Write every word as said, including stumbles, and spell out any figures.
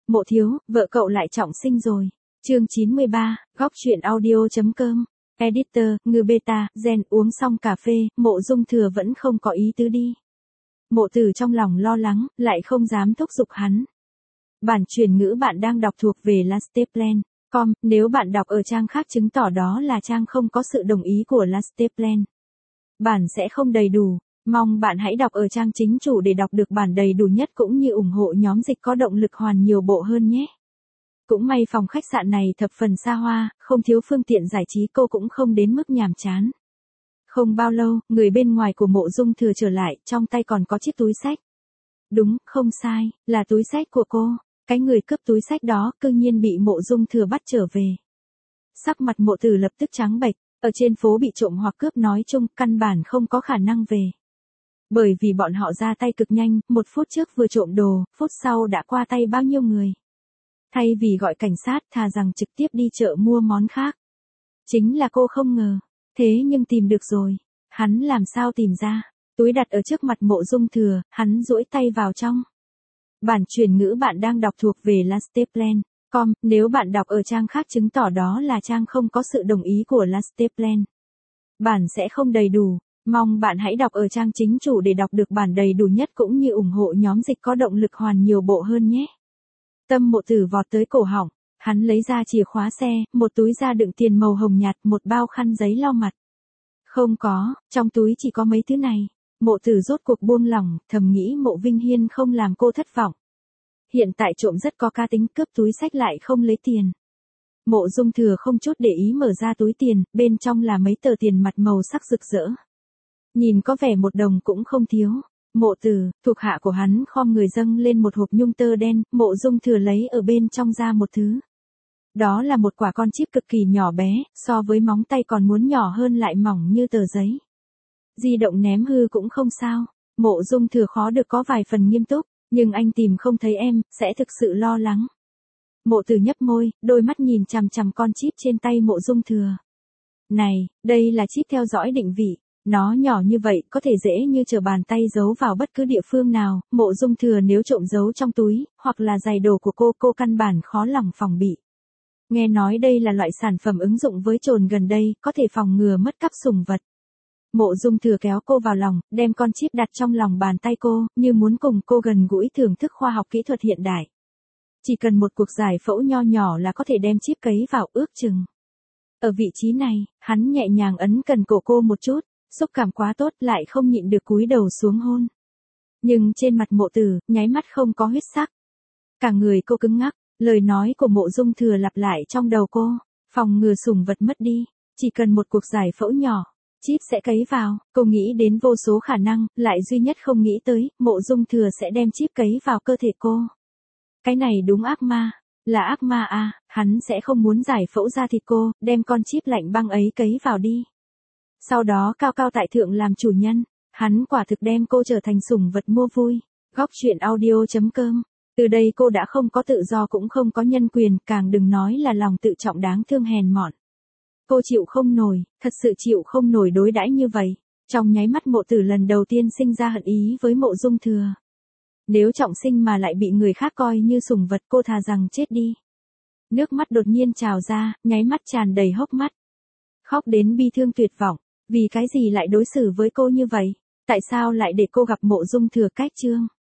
Mộ thiếu, vợ cậu lại trọng sinh rồi. Chương chín mươi ba, góc truyện audio.com. Editor, ngư beta, gen uống xong cà phê, Mộ Dung Thừa vẫn không có ý tứ đi. Mộ Tử trong lòng lo lắng, lại không dám thúc giục hắn. Bản truyền ngữ bạn đang đọc thuộc về Lasteplan chấm com, nếu bạn đọc ở trang khác chứng tỏ đó là trang không có sự đồng ý của Lasteplan. Bản sẽ không đầy đủ, mong bạn hãy đọc ở trang chính chủ để đọc được bản đầy đủ nhất cũng như ủng hộ nhóm dịch có động lực hoàn nhiều bộ hơn nhé. Cũng may phòng khách sạn này thập phần xa hoa, không thiếu phương tiện giải trí, cô cũng không đến mức nhàm chán. Không bao lâu, người bên ngoài của Mộ Dung Thừa trở lại, trong tay còn có chiếc túi xách. Đúng, không sai, là túi xách của cô. Cái người cướp túi xách đó cư nhiên bị Mộ Dung Thừa bắt trở về. Sắc mặt Mộ Tử lập tức trắng bệch, ở trên phố bị trộm hoặc cướp nói chung căn bản không có khả năng về. Bởi vì bọn họ ra tay cực nhanh, một phút trước vừa trộm đồ, phút sau đã qua tay bao nhiêu người. Thay vì gọi cảnh sát thà rằng trực tiếp đi chợ mua món khác. Chính là cô không ngờ, thế nhưng tìm được rồi. Hắn làm sao tìm ra, túi đặt ở trước mặt Mộ Dung Thừa, hắn duỗi tay vào trong. Bản truyền ngữ bạn đang đọc thuộc về Lasteplan chấm com, nếu bạn đọc ở trang khác chứng tỏ đó là trang không có sự đồng ý của Lasteplan. Bản sẽ không đầy đủ, mong bạn hãy đọc ở trang chính chủ để đọc được bản đầy đủ nhất cũng như ủng hộ nhóm dịch có động lực hoàn nhiều bộ hơn nhé. Tâm Mộ Tử vọt tới cổ họng, hắn lấy ra chìa khóa xe, một túi da đựng tiền màu hồng nhạt, một bao khăn giấy lau mặt. Không có, trong túi chỉ có mấy thứ này. Mộ Tử rốt cuộc buông lỏng, thầm nghĩ Mộ Vinh Hiên không làm cô thất vọng. Hiện tại trộm rất có cá tính, cướp túi xách lại không lấy tiền. Mộ Dung Thừa không chút để ý mở ra túi tiền, bên trong là mấy tờ tiền mặt màu sắc rực rỡ. Nhìn có vẻ một đồng cũng không thiếu. Mộ Tử, thuộc hạ của hắn khom người dâng lên một hộp nhung tơ đen, Mộ Dung Thừa lấy ở bên trong ra một thứ. Đó là một quả con chip cực kỳ nhỏ bé, so với móng tay còn muốn nhỏ hơn lại mỏng như tờ giấy. Di động ném hư cũng không sao. Mộ Dung Thừa khó được có vài phần nghiêm túc, nhưng anh tìm không thấy em, sẽ thực sự lo lắng. Mộ Tử nhấp môi, đôi mắt nhìn chằm chằm con chip trên tay Mộ Dung Thừa. Này, đây là chip theo dõi định vị. Nó nhỏ như vậy, có thể dễ như trở bàn tay giấu vào bất cứ địa phương nào. Mộ Dung Thừa nếu trộm giấu trong túi, hoặc là giày đồ của cô, cô căn bản khó lòng phòng bị. Nghe nói đây là loại sản phẩm ứng dụng với chồn gần đây, có thể phòng ngừa mất cắp sủng vật. Mộ Dung Thừa kéo cô vào lòng, đem con chip đặt trong lòng bàn tay cô, như muốn cùng cô gần gũi thưởng thức khoa học kỹ thuật hiện đại. Chỉ cần một cuộc giải phẫu nho nhỏ là có thể đem chip cấy vào, ước chừng. Ở vị trí này, hắn nhẹ nhàng ấn cần cổ cô một chút, xúc cảm quá tốt, lại không nhịn được cúi đầu xuống hôn. Nhưng trên mặt Mộ Tử, nháy mắt không có huyết sắc. Cả người cô cứng ngắc, lời nói của Mộ Dung Thừa lặp lại trong đầu cô, phòng ngừa sủng vật mất đi, chỉ cần một cuộc giải phẫu nhỏ, chip sẽ cấy vào. Cô nghĩ đến vô số khả năng, lại duy nhất không nghĩ tới, Mộ Dung Thừa sẽ đem chip cấy vào cơ thể cô. Cái này đúng ác ma, là ác ma à, hắn sẽ không muốn giải phẫu ra thịt cô, đem con chip lạnh băng ấy cấy vào đi. Sau đó cao cao tại thượng làm chủ nhân, hắn quả thực đem cô trở thành sủng vật mua vui. Góc truyện audio.com. Từ đây cô đã không có tự do cũng không có nhân quyền, càng đừng nói là lòng tự trọng đáng thương hèn mọn. Cô chịu không nổi, thật sự chịu không nổi đối đãi như vậy. Trong nháy mắt Mộ Tử lần đầu tiên sinh ra hận ý với Mộ Dung Thừa. Nếu trọng sinh mà lại bị người khác coi như sủng vật, cô thà rằng chết đi. Nước mắt đột nhiên trào ra, nháy mắt tràn đầy hốc mắt. Khóc đến bi thương tuyệt vọng. Vì cái gì lại đối xử với cô như vậy? Tại sao lại để cô gặp Mộ Dung Thừa cách chương?